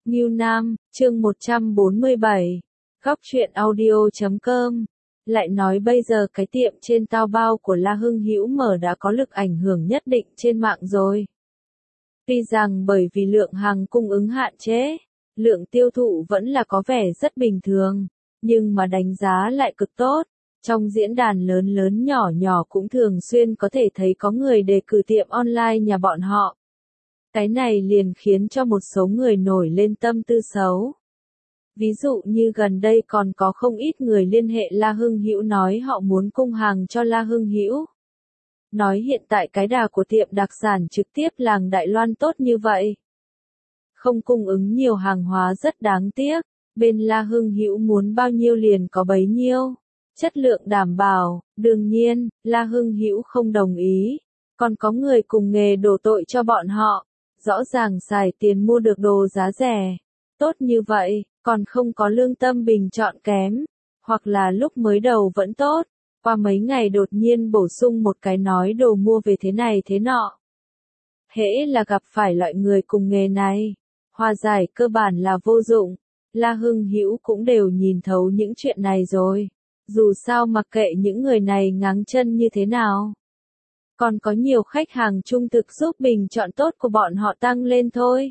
Ngưu Nam, chương 147, Góc truyện audio.com. Lại nói bây giờ cái tiệm trên Taobao của La Hưng Hữu mở đã có lực ảnh hưởng nhất định trên mạng rồi. Tuy rằng bởi vì lượng hàng cung ứng hạn chế, lượng tiêu thụ vẫn là có vẻ rất bình thường, nhưng mà đánh giá lại cực tốt. Trong diễn đàn lớn lớn nhỏ nhỏ cũng thường xuyên có thể thấy có người đề cử tiệm online nhà bọn họ. Cái này liền khiến cho một số người nổi lên tâm tư xấu. Ví dụ như gần đây còn có không ít người liên hệ La Hưng Hữu nói họ muốn cung hàng cho La Hưng Hữu. Nói hiện tại cái đà của tiệm đặc sản trực tiếp làng Đại Loan tốt như vậy. Không cung ứng nhiều hàng hóa rất đáng tiếc, bên La Hưng Hữu muốn bao nhiêu liền có bấy nhiêu. Chất lượng đảm bảo, đương nhiên, La Hưng Hữu không đồng ý. Còn có người cùng nghề đổ tội cho bọn họ. Rõ ràng xài tiền mua được đồ giá rẻ. Tốt như vậy, còn không có lương tâm bình chọn kém. Hoặc là lúc mới đầu vẫn tốt. Qua mấy ngày đột nhiên bổ sung một cái nói đồ mua về thế này thế nọ. Hễ là gặp phải loại người cùng nghề này, hòa giải cơ bản là vô dụng. La Hưng Hữu cũng đều nhìn thấu những chuyện này rồi. Dù sao mặc kệ những người này ngáng chân như thế nào. Còn có nhiều khách hàng trung thực giúp bình chọn tốt của bọn họ tăng lên thôi.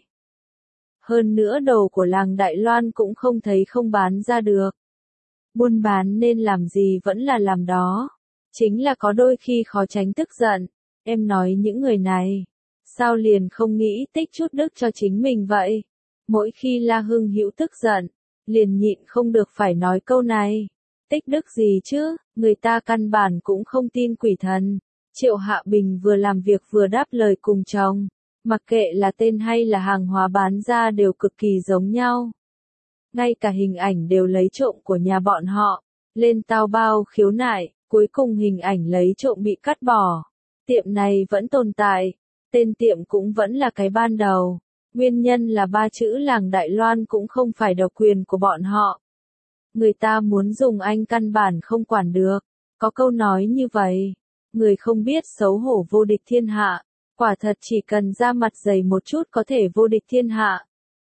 Hơn nữa đồ của làng Đại Loan cũng không thấy không bán ra được. Buôn bán nên làm gì vẫn là làm đó. Chính là có đôi khi khó tránh tức giận. Em nói những người này, sao liền không nghĩ tích chút đức cho chính mình vậy? Mỗi khi La Hưng Hữu tức giận, liền nhịn không được phải nói câu này. Tích đức gì chứ, người ta căn bản cũng không tin quỷ thần. Triệu Hạ Bình vừa làm việc vừa đáp lời cùng chồng. Mặc kệ là tên hay là hàng hóa bán ra đều cực kỳ giống nhau. Ngay cả hình ảnh đều lấy trộm của nhà bọn họ. Lên Taobao khiếu nại, cuối cùng hình ảnh lấy trộm bị cắt bỏ. Tiệm này vẫn tồn tại. Tên tiệm cũng vẫn là cái ban đầu. Nguyên nhân là ba chữ làng Đại Loan cũng không phải độc quyền của bọn họ. Người ta muốn dùng anh căn bản không quản được. Có câu nói như vậy. Người không biết xấu hổ vô địch thiên hạ. Quả thật chỉ cần ra mặt dày một chút có thể vô địch thiên hạ.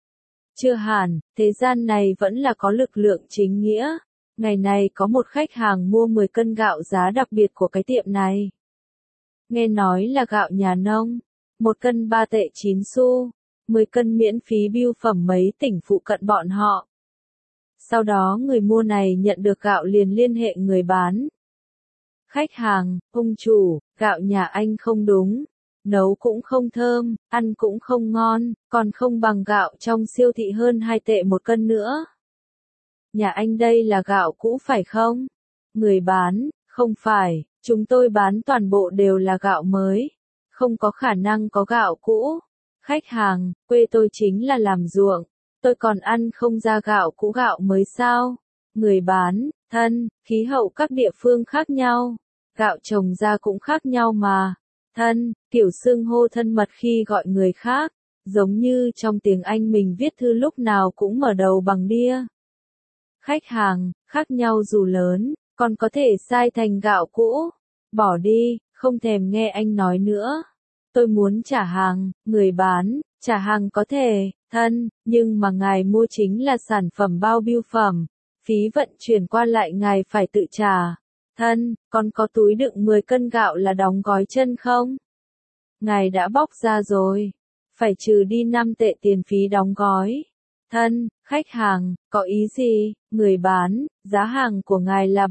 Chưa hẳn, thế gian này vẫn là có lực lượng chính nghĩa. Ngày này có một khách hàng mua 10 cân gạo giá đặc biệt của cái tiệm này. Nghe nói là gạo nhà nông. 1 cân 3 tệ 9 xu. 10 cân miễn phí bưu phẩm mấy tỉnh phụ cận bọn họ. Sau đó người mua này nhận được gạo liền liên hệ người bán. Khách hàng, ông chủ, gạo nhà anh không đúng. Nấu cũng không thơm, ăn cũng không ngon, còn không bằng gạo trong siêu thị hơn 2 tệ 1 cân nữa. Nhà anh đây là gạo cũ phải không? Người bán, không phải, chúng tôi bán toàn bộ đều là gạo mới. Không có khả năng có gạo cũ. Khách hàng, quê tôi chính là làm ruộng. Tôi còn ăn không ra gạo cũ gạo mới sao? Người bán, thân, khí hậu các địa phương khác nhau. Gạo trồng ra cũng khác nhau mà. Thân, kiểu xưng hô thân mật khi gọi người khác. Giống như trong tiếng Anh mình viết thư lúc nào cũng mở đầu bằng dear. Khách hàng, khác nhau dù lớn, còn có thể sai thành gạo cũ. Bỏ đi, không thèm nghe anh nói nữa. Tôi muốn trả hàng, người bán, trả hàng có thể, thân, nhưng mà ngài mua chính là sản phẩm bao bưu phẩm. Phí vận chuyển qua lại ngài phải tự trả. Thân, còn có túi đựng 10 cân gạo là đóng gói chân không? Ngài đã bóc ra rồi. Phải trừ đi 5 tệ tiền phí đóng gói. Thân, khách hàng, có ý gì? Người bán, giá hàng của ngài là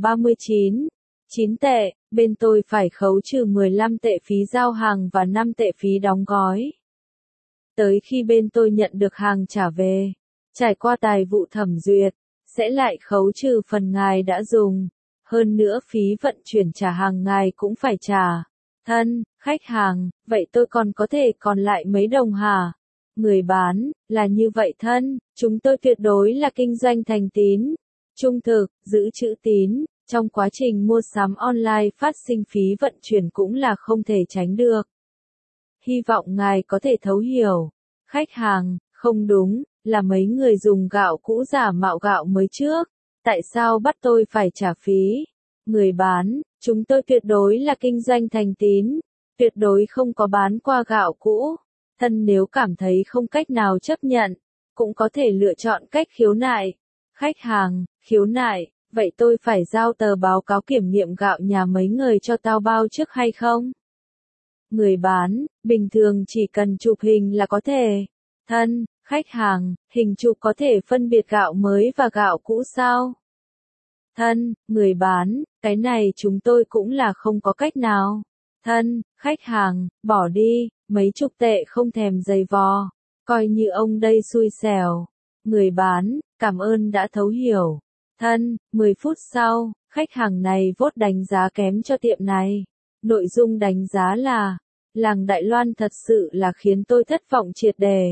39 tệ, bên tôi phải khấu trừ 15 tệ phí giao hàng và 5 tệ phí đóng gói. Tới khi bên tôi nhận được hàng trả về, trải qua tài vụ thẩm duyệt, sẽ lại khấu trừ phần ngài đã dùng. Hơn nữa phí vận chuyển trả hàng ngài cũng phải trả. Thân, khách hàng, vậy tôi còn có thể còn lại mấy đồng hả? Người bán, là như vậy thân, chúng tôi tuyệt đối là kinh doanh thành tín, trung thực, giữ chữ tín, trong quá trình mua sắm online phát sinh phí vận chuyển cũng là không thể tránh được. Hy vọng ngài có thể thấu hiểu. Khách hàng, không đúng, là mấy người dùng gạo cũ giả mạo gạo mới trước. Tại sao bắt tôi phải trả phí? Người bán, chúng tôi tuyệt đối là kinh doanh thành tín, tuyệt đối không có bán qua gạo cũ. Thân nếu cảm thấy không cách nào chấp nhận, cũng có thể lựa chọn cách khiếu nại. Khách hàng, khiếu nại, vậy tôi phải giao tờ báo cáo kiểm nghiệm gạo nhà mấy người cho tao bao trước hay không? Người bán, bình thường chỉ cần chụp hình là có thể. Thân, khách hàng, hình chụp có thể phân biệt gạo mới và gạo cũ sao? Thân, người bán, cái này chúng tôi cũng là không có cách nào. Thân, khách hàng, bỏ đi, mấy chục tệ không thèm giày vò, coi như ông đây xui xẻo. Người bán, cảm ơn đã thấu hiểu. Thân, 10 phút sau, khách hàng này vote đánh giá kém cho tiệm này. Nội dung đánh giá là, làng Đại Loan thật sự là khiến tôi thất vọng triệt đề.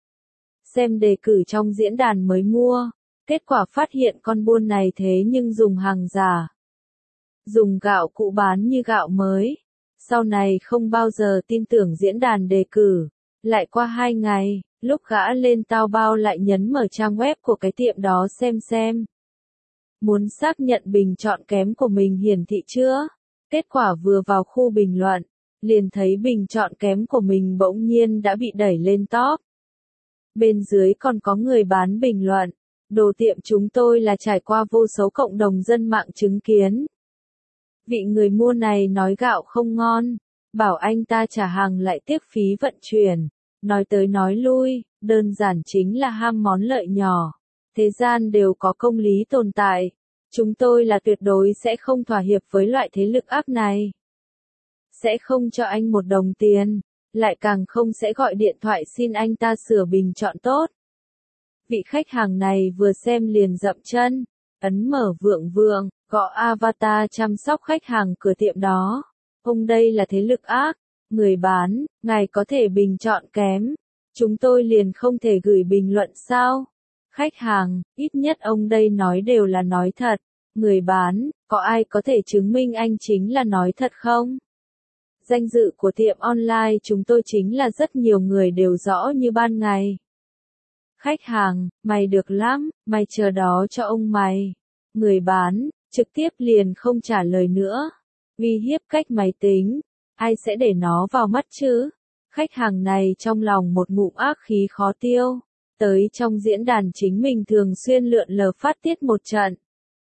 Xem đề cử trong diễn đàn mới mua, kết quả phát hiện con buôn này thế nhưng dùng hàng giả. Dùng gạo cũ bán như gạo mới. Sau này không bao giờ tin tưởng diễn đàn đề cử. Lại qua 2 ngày, lúc gã lên Taobao lại nhấn mở trang web của cái tiệm đó xem. Muốn xác nhận bình chọn kém của mình hiển thị chưa? Kết quả vừa vào khu bình luận, liền thấy bình chọn kém của mình bỗng nhiên đã bị đẩy lên top. Bên dưới còn có người bán bình luận, đồ tiệm chúng tôi là trải qua vô số cộng đồng dân mạng chứng kiến. Vị người mua này nói gạo không ngon, bảo anh ta trả hàng lại tiếc phí vận chuyển, nói tới nói lui, đơn giản chính là ham món lợi nhỏ. Thế gian đều có công lý tồn tại, chúng tôi là tuyệt đối sẽ không thỏa hiệp với loại thế lực ác này. Sẽ không cho anh một đồng tiền, lại càng không sẽ gọi điện thoại xin anh ta sửa bình chọn tốt. Vị khách hàng này vừa xem liền dậm chân, ấn mở vượng, gõ avatar chăm sóc khách hàng cửa tiệm đó. Ông đây là thế lực ác. Người bán, ngài có thể bình chọn kém. Chúng tôi liền không thể gửi bình luận sao? Khách hàng, ít nhất ông đây nói đều là nói thật. Người bán, có ai có thể chứng minh anh chính là nói thật không? Danh dự của tiệm online chúng tôi chính là rất nhiều người đều rõ như ban ngày. Khách hàng, mày được lắm, mày chờ đó cho ông mày. Người bán, trực tiếp liền không trả lời nữa. Uy hiếp cách máy tính, ai sẽ để nó vào mắt chứ? Khách hàng này trong lòng một ngụm ác khí khó tiêu. Tới trong diễn đàn chính mình thường xuyên lượn lờ phát tiết một trận.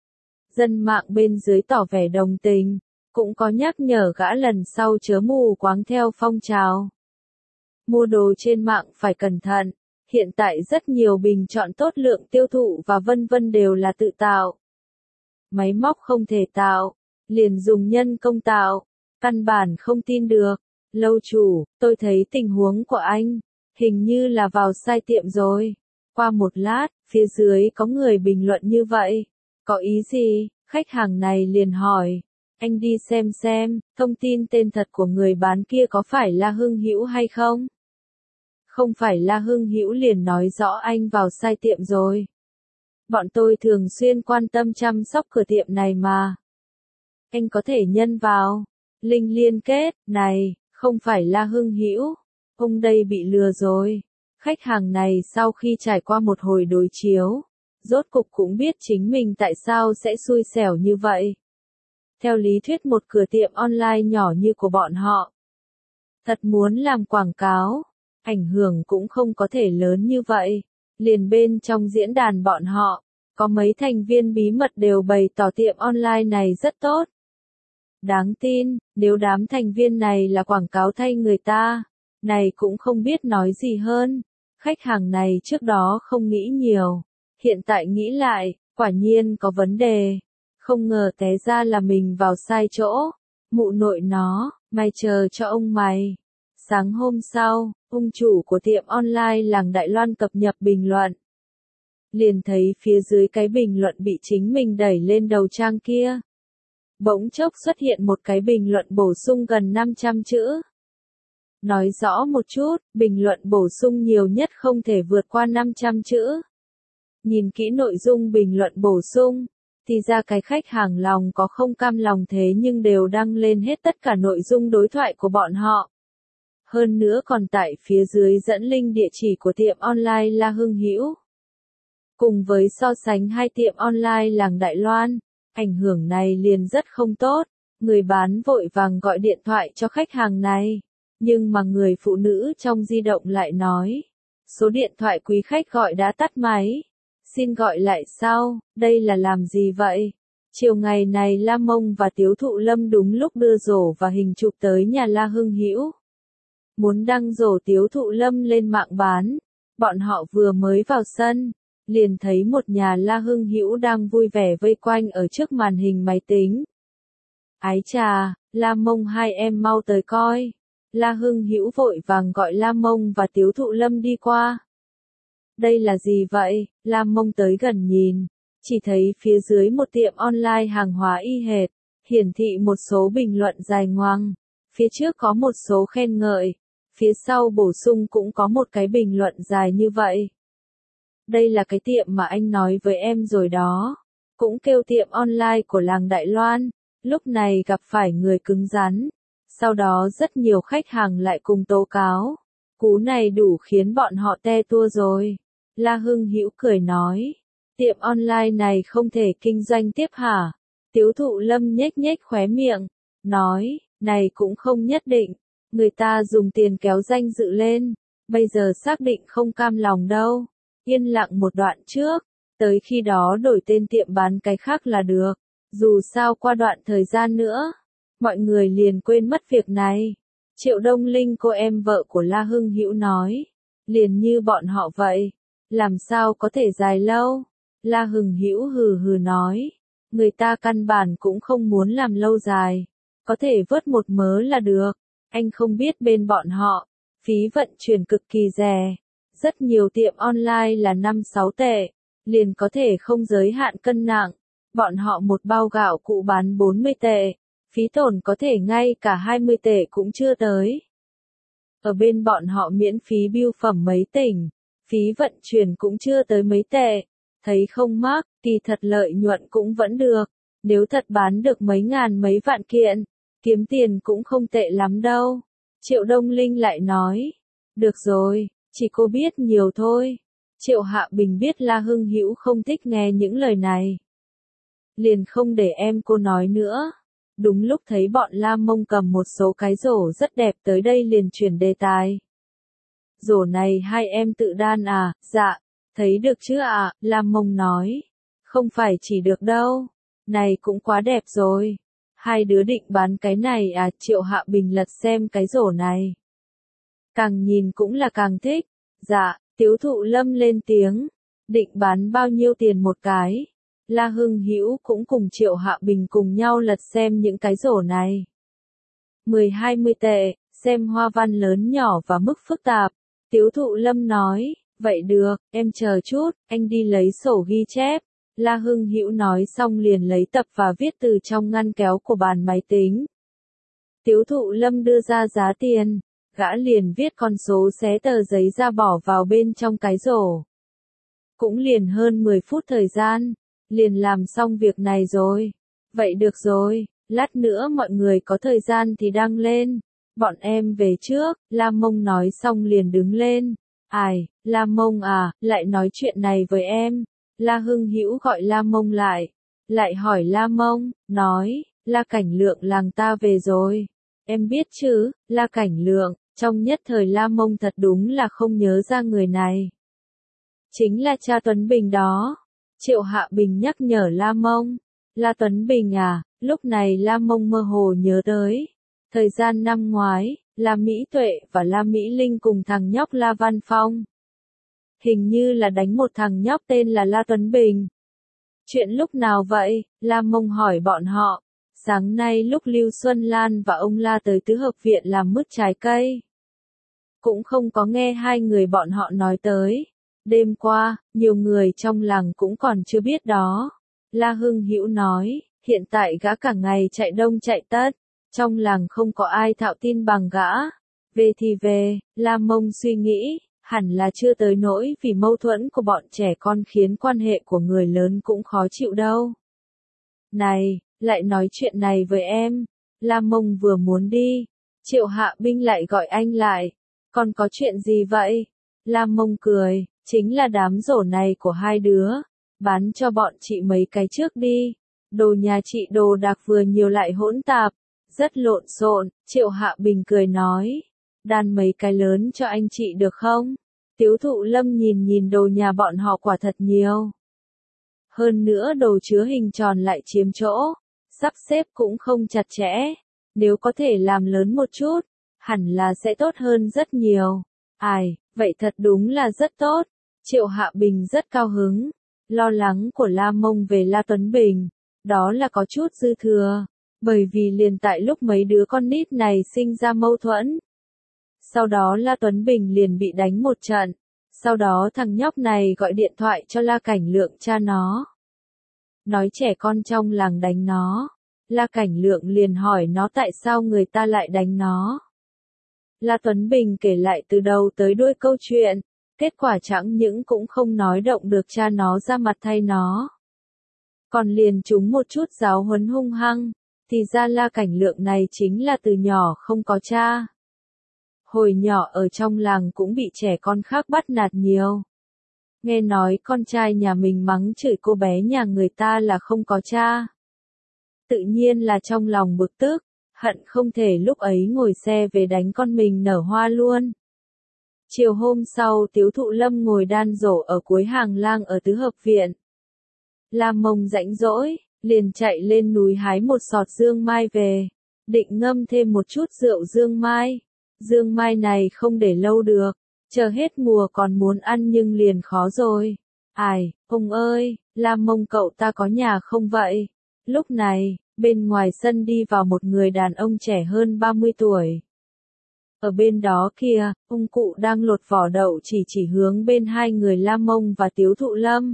Dân mạng bên dưới tỏ vẻ đồng tình, cũng có nhắc nhở gã lần sau chớ mù quáng theo phong trào. Mua đồ trên mạng phải cẩn thận, hiện tại rất nhiều bình chọn tốt lượng tiêu thụ và vân vân đều là tự tạo. Máy móc không thể tạo, liền dùng nhân công tạo, căn bản không tin được. Lâu chủ, tôi thấy tình huống của anh, hình như là vào sai tiệm rồi. Qua một lát, phía dưới có người bình luận như vậy. Có ý gì? Khách hàng này liền hỏi. Anh đi xem, thông tin tên thật của người bán kia có phải là Hưng Hữu hay không? Không phải là Hưng Hữu liền nói rõ anh vào sai tiệm rồi. Bọn tôi thường xuyên quan tâm chăm sóc cửa tiệm này mà. Anh có thể nhân vào. Link liên kết, này, không phải là Hưng Hữu. Ông đây bị lừa rồi. Khách hàng này sau khi trải qua một hồi đối chiếu, rốt cục cũng biết chính mình tại sao sẽ xui xẻo như vậy. Theo lý thuyết một cửa tiệm online nhỏ như của bọn họ, thật muốn làm quảng cáo, ảnh hưởng cũng không có thể lớn như vậy. Liền bên trong diễn đàn bọn họ, có mấy thành viên bí mật đều bày tỏ tiệm online này rất tốt. Đáng tin, nếu đám thành viên này là quảng cáo thay người ta, này cũng không biết nói gì hơn. Khách hàng này trước đó không nghĩ nhiều, hiện tại nghĩ lại, quả nhiên có vấn đề. Không ngờ té ra là mình vào sai chỗ. Mụ nội nó, mày chờ cho ông mày. Sáng hôm sau, ông chủ của tiệm online làng Đại Loan cập nhật bình luận. Liền thấy phía dưới cái bình luận bị chính mình đẩy lên đầu trang kia. Bỗng chốc xuất hiện một cái bình luận bổ sung gần 500 chữ. Nói rõ một chút, bình luận bổ sung nhiều nhất không thể vượt qua 500 chữ. Nhìn kỹ nội dung bình luận bổ sung, thì ra cái khách hàng lòng có không cam lòng thế nhưng đều đăng lên hết tất cả nội dung đối thoại của bọn họ. Hơn nữa còn tại phía dưới dẫn link địa chỉ của tiệm online La Hưng Hữu. Cùng với so sánh hai tiệm online làng Đại Loan, ảnh hưởng này liền rất không tốt. Người bán vội vàng gọi điện thoại cho khách hàng này. Nhưng mà người phụ nữ trong di động lại nói, Số điện thoại quý khách gọi đã tắt máy. Xin gọi lại sau, đây là làm gì vậy? Chiều ngày này La Mông và Tiếu Thụ Lâm đúng lúc đưa rổ và hình chụp tới nhà La Hưng Hữu. Muốn đăng rổ Tiếu Thụ Lâm lên mạng bán. Bọn họ vừa mới vào sân, liền thấy một nhà La Hưng Hữu đang vui vẻ vây quanh ở trước màn hình máy tính. Ái chà, La Mông hai em mau tới coi. La Hưng Hữu vội vàng gọi La Mông và Tiếu Thụ Lâm đi qua. Đây là gì vậy? La Mông tới gần nhìn, chỉ thấy phía dưới một tiệm online hàng hóa y hệt, hiển thị một số bình luận dài ngoằng. Phía trước có một số khen ngợi, phía sau bổ sung cũng có một cái bình luận dài như vậy. Đây là cái tiệm mà anh nói với em rồi đó. Cũng kêu tiệm online của làng Đại Loan. Lúc này gặp phải người cứng rắn. Sau đó rất nhiều khách hàng lại cùng tố cáo. Cú này đủ khiến bọn họ te tua rồi. La Hưng Hữu cười nói. Tiệm online này không thể kinh doanh tiếp hả? Tiếu Thụ Lâm nhếch nhếch khóe miệng. Nói, này cũng không nhất định. Người ta dùng tiền kéo danh dự lên. Bây giờ xác định không cam lòng đâu. Yên lặng một đoạn trước. Tới khi đó đổi tên tiệm bán cái khác là được. Dù sao qua đoạn thời gian nữa, mọi người liền quên mất việc này. Triệu Đông Linh cô em vợ của La Hưng Hữu nói. Liền như bọn họ vậy. Làm sao có thể dài lâu? La Hưng Hữu hừ hừ nói. Người ta căn bản cũng không muốn làm lâu dài. Có thể vớt một mớ là được. Anh không biết bên bọn họ, phí vận chuyển cực kỳ rẻ. Rất nhiều tiệm online là 5-6 tệ. Liền có thể không giới hạn cân nặng. Bọn họ một bao gạo cụ bán 40 tệ. Phí tổn có thể ngay cả 20 tệ cũng chưa tới. Ở bên bọn họ miễn phí bưu phẩm mấy tỉnh. Phí vận chuyển cũng chưa tới mấy tệ. Thấy không mắc, kỳ thật lợi nhuận cũng vẫn được. Nếu thật bán được mấy ngàn mấy vạn kiện, kiếm tiền cũng không tệ lắm đâu. Triệu Đông Linh lại nói. Được rồi, chỉ cô biết nhiều thôi. Triệu Hạ Bình biết La Hưng Hữu không thích nghe những lời này. Liền không để em cô nói nữa. Đúng lúc thấy bọn La Mông cầm một số cái rổ rất đẹp tới đây liền chuyển đề tài. Rổ này hai em tự đan à? Dạ, thấy được chứ ạ, La Mông nói. Không phải chỉ được đâu. Này cũng quá đẹp rồi. Hai đứa định bán cái này à? Triệu Hạ Bình lật xem cái rổ này. Càng nhìn cũng là càng thích. Dạ, Tiếu Thụ Lâm lên tiếng. Định bán bao nhiêu tiền một cái? La Hưng Hữu cũng cùng Triệu Hạ Bình cùng nhau lật xem những cái rổ này. 10-20 tệ, xem hoa văn lớn nhỏ và mức phức tạp. Tiếu Thụ Lâm nói, vậy được, em chờ chút, anh đi lấy sổ ghi chép. La Hưng Hữu nói xong liền lấy tập và viết từ trong ngăn kéo của bàn máy tính. Tiếu Thụ Lâm đưa ra giá tiền, gã liền viết con số xé tờ giấy ra bỏ vào bên trong cái rổ. Cũng liền hơn 10 phút thời gian, liền làm xong việc này rồi. Vậy được rồi, lát nữa mọi người có thời gian thì đăng lên. Bọn em về trước, La Mông nói xong liền đứng lên. Ai, La Mông à, lại nói chuyện này với em. La Hưng Hữu gọi La Mông lại hỏi La Mông, nói, La Cảnh Lượng làng ta về rồi. Em biết chứ, La Cảnh Lượng, trong nhất thời La Mông thật đúng là không nhớ ra người này. Chính là cha Tuấn Bình đó. Triệu Hạ Bình nhắc nhở La Mông. La Tuấn Bình à, lúc này La Mông mơ hồ nhớ tới. Thời gian năm ngoái, La Mỹ Tuệ và La Mỹ Linh cùng thằng nhóc La Văn Phong. Hình như là đánh một thằng nhóc tên là La Tuấn Bình. Chuyện lúc nào vậy? La Mông hỏi bọn họ. Sáng nay lúc Lưu Xuân Lan và ông La tới tứ hợp viện làm mứt trái cây. Cũng không có nghe hai người bọn họ nói tới. Đêm qua, nhiều người trong làng cũng còn chưa biết đó. La Hưng Hữu nói, hiện tại gã cả ngày chạy đông chạy tết. Trong làng không có ai thạo tin bằng gã. Về thì về, La Mông suy nghĩ, hẳn là chưa tới nỗi vì mâu thuẫn của bọn trẻ con khiến quan hệ của người lớn cũng khó chịu đâu. Này, lại nói chuyện này với em. La Mông vừa muốn đi. Triệu Hạ Binh lại gọi anh lại. Còn có chuyện gì vậy? La Mông cười, chính là đám rổ này của hai đứa. Bán cho bọn chị mấy cái trước đi. Đồ nhà chị đồ đạc vừa nhiều lại hỗn tạp. Rất lộn xộn, Triệu Hạ Bình cười nói. Đan mấy cái lớn cho anh chị được không? Tiếu Thụ Lâm nhìn nhìn đồ nhà bọn họ quả thật nhiều. Hơn nữa đồ chứa hình tròn lại chiếm chỗ, sắp xếp cũng không chặt chẽ. Nếu có thể làm lớn một chút, hẳn là sẽ tốt hơn rất nhiều. Ai, vậy thật đúng là rất tốt. Triệu Hạ Bình rất cao hứng. Lo lắng của La Mông về La Tuấn Bình, đó là có chút dư thừa. Bởi vì liền tại lúc mấy đứa con nít này sinh ra mâu thuẫn. Sau đó La Tuấn Bình liền bị đánh một trận. Sau đó thằng nhóc này gọi điện thoại cho La Cảnh Lượng cha nó. Nói trẻ con trong làng đánh nó. La Cảnh Lượng liền hỏi nó tại sao người ta lại đánh nó. La Tuấn Bình kể lại từ đầu tới đuôi câu chuyện. Kết quả chẳng những cũng không nói động được cha nó ra mặt thay nó. Còn liền trúng một chút giáo huấn hung hăng. Thì ra La Cảnh Lượng này chính là từ nhỏ không có cha. Hồi nhỏ ở trong làng cũng bị trẻ con khác bắt nạt nhiều. Nghe nói con trai nhà mình mắng chửi cô bé nhà người ta là không có cha. Tự nhiên là trong lòng bực tức, hận không thể lúc ấy ngồi xe về đánh con mình nở hoa luôn. Chiều hôm sau Tiếu Thụ Lâm ngồi đan dổ ở cuối hàng lang ở tứ hợp viện. La Mông rãnh rỗi, liền chạy lên núi hái một sọt dương mai về, định ngâm thêm một chút rượu dương mai. Dương mai này không để lâu được, chờ hết mùa còn muốn ăn nhưng liền khó rồi. Ai, ông ơi, La Mông cậu ta có nhà không vậy? Lúc này, bên ngoài sân đi vào một người đàn ông trẻ hơn 30 tuổi. Ở bên đó kia, ông cụ đang lột vỏ đậu chỉ hướng bên hai người La Mông và Tiếu Thụ Lâm.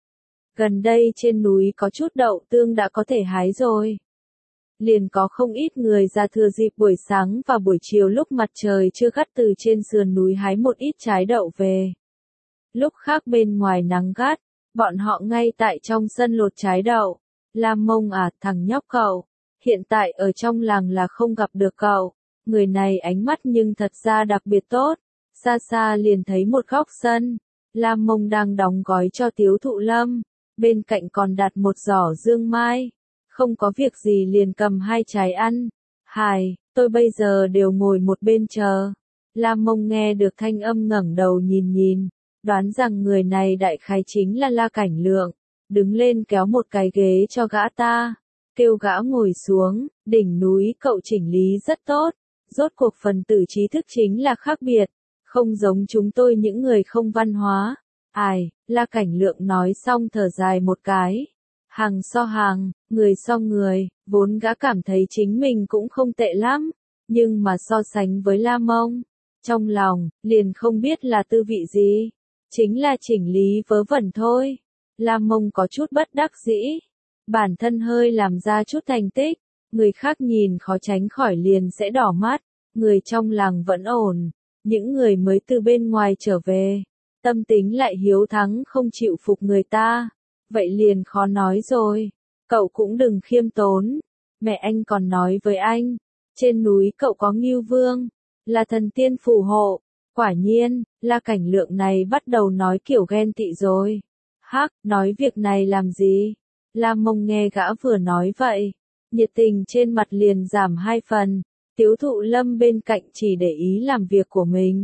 Gần đây trên núi có chút đậu tương đã có thể hái rồi. Liền có không ít người ra thừa dịp buổi sáng và buổi chiều lúc mặt trời chưa gắt từ trên sườn núi hái một ít trái đậu về. Lúc khác bên ngoài nắng gắt, bọn họ ngay tại trong sân lột trái đậu. La Mông à, thằng nhóc cậu, hiện tại ở trong làng là không gặp được cậu. Người này ánh mắt nhưng thật ra đặc biệt tốt. Xa xa liền thấy một góc sân, La Mông đang đóng gói cho Tiếu Thụ Lâm, bên cạnh còn đặt một giỏ dương mai. Không có việc gì liền cầm hai trái ăn. Hài, tôi bây giờ đều ngồi một bên chờ. La Mông nghe được thanh âm ngẩng đầu nhìn nhìn, đoán rằng người này đại khái chính là La Cảnh Lượng. Đứng lên kéo một cái ghế cho gã ta, kêu gã ngồi xuống. Đỉnh núi cậu chỉnh lý rất tốt, rốt cuộc phần tử trí thức chính là khác biệt, không giống chúng tôi những người không văn hóa. Ai, La Cảnh Lượng nói xong thở dài một cái. Hàng so hàng, người so người, vốn gã cảm thấy chính mình cũng không tệ lắm, nhưng mà so sánh với La Mông, trong lòng, liền không biết là tư vị gì, chính là chỉnh lý vớ vẩn thôi. La Mông có chút bất đắc dĩ, bản thân hơi làm ra chút thành tích, người khác nhìn khó tránh khỏi liền sẽ đỏ mắt, người trong làng vẫn ổn, những người mới từ bên ngoài trở về, tâm tính lại hiếu thắng không chịu phục người ta. Vậy liền khó nói rồi, cậu cũng đừng khiêm tốn, mẹ anh còn nói với anh, trên núi cậu có Ngưu Vương, là thần tiên phù hộ, quả nhiên, La Cảnh Lượng này bắt đầu nói kiểu ghen tị rồi. Hắc, nói việc này làm gì? La Mông nghe gã vừa nói vậy, nhiệt tình trên mặt liền giảm 2 phần, Tiếu Thụ Lâm bên cạnh chỉ để ý làm việc của mình.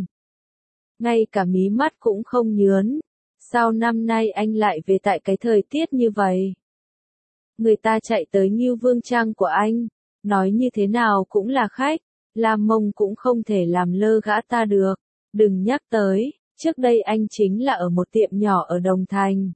Ngay cả mí mắt cũng không nhướn. Sao năm nay anh lại về tại cái thời tiết như vậy? Người ta chạy tới Ngưu Vương Trang của anh, nói như thế nào cũng là khách, La Mông cũng không thể làm lơ gã ta được. Đừng nhắc tới, trước đây anh chính là ở một tiệm nhỏ ở Đồng Thành.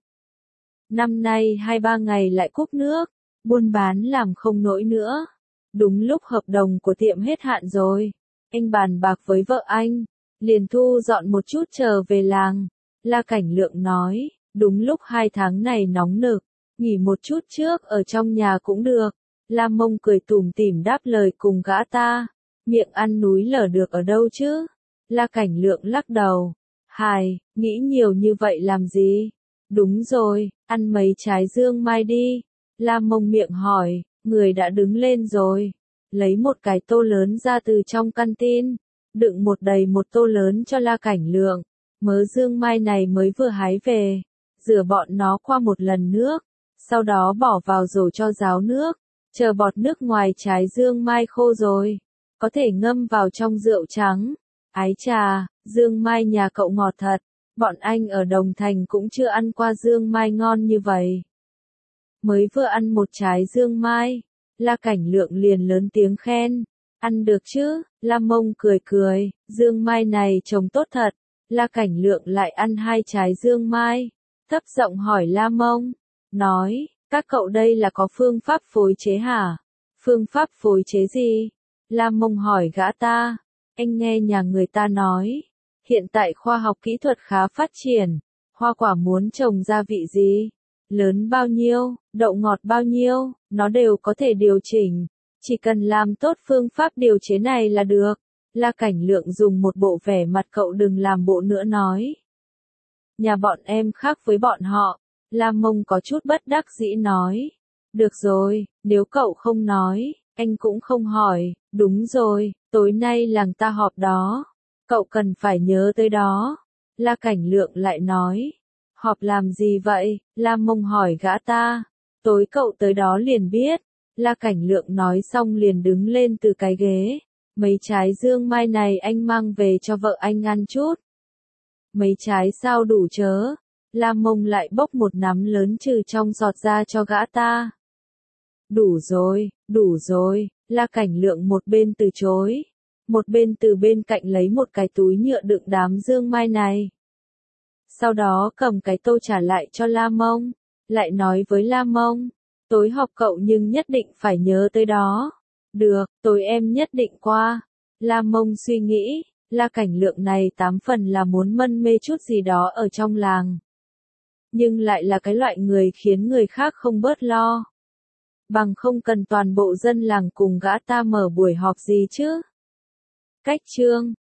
Năm nay 2-3 ngày lại cúp nước, buôn bán làm không nổi nữa. Đúng lúc hợp đồng của tiệm hết hạn rồi, anh bàn bạc với vợ anh, liền thu dọn một chút trở về làng. La Cảnh Lượng nói, đúng lúc 2 tháng này nóng nực, nghỉ một chút trước ở trong nhà cũng được. La Mông cười tủm tỉm đáp lời cùng gã ta, miệng ăn núi lở được ở đâu chứ? La Cảnh Lượng lắc đầu, hài, nghĩ nhiều như vậy làm gì? Đúng rồi, ăn mấy trái dương mai đi. La Mông miệng hỏi, người đã đứng lên rồi, lấy một cái tô lớn ra từ trong căn tin, đựng một đầy một tô lớn cho La Cảnh Lượng. Mớ dương mai này mới vừa hái về, rửa bọn nó qua một lần nước, sau đó bỏ vào rổ cho ráo nước, chờ bọt nước ngoài trái dương mai khô rồi, có thể ngâm vào trong rượu trắng. Ái trà, dương mai nhà cậu ngọt thật, bọn anh ở Đồng Thành cũng chưa ăn qua dương mai ngon như vậy. Mới vừa ăn một trái dương mai, La Cảnh Lượng liền lớn tiếng khen, ăn được chứ, La Mông cười cười, dương mai này trông tốt thật. La Cảnh Lượng lại ăn 2 trái dương mai, thấp giọng hỏi La Mông, nói, các cậu đây là có phương pháp phối chế hả? Phương pháp phối chế gì? La Mông hỏi gã ta, anh nghe nhà người ta nói, hiện tại khoa học kỹ thuật khá phát triển, hoa quả muốn trồng gia vị gì, lớn bao nhiêu, đậu ngọt bao nhiêu, nó đều có thể điều chỉnh, chỉ cần làm tốt phương pháp điều chế này là được. La Cảnh Lượng dùng một bộ vẻ mặt cậu đừng làm bộ nữa nói. Nhà bọn em khác với bọn họ, La Mông có chút bất đắc dĩ nói. Được rồi, nếu cậu không nói, anh cũng không hỏi, đúng rồi, tối nay làng ta họp đó, cậu cần phải nhớ tới đó. La Cảnh Lượng lại nói, họp làm gì vậy? La Mông hỏi gã ta, tối cậu tới đó liền biết. La Cảnh Lượng nói xong liền đứng lên từ cái ghế. Mấy trái dương mai này anh mang về cho vợ anh ăn chút. Mấy trái sao đủ chớ? La Mông lại bốc một nắm lớn trừ trong giọt ra cho gã ta. Đủ rồi, La Cảnh Lượng một bên từ chối, một bên từ bên cạnh lấy một cái túi nhựa đựng đám dương mai này. Sau đó cầm cái tô trả lại cho La Mông, lại nói với La Mông, tối họp cậu nhưng nhất định phải nhớ tới đó. Được, tối em nhất định qua. La Mông suy nghĩ, La Cảnh Lượng này 8 phần là muốn mân mê chút gì đó ở trong làng. Nhưng lại là cái loại người khiến người khác không bớt lo. Bằng không cần toàn bộ dân làng cùng gã ta mở buổi họp gì chứ. Cách chương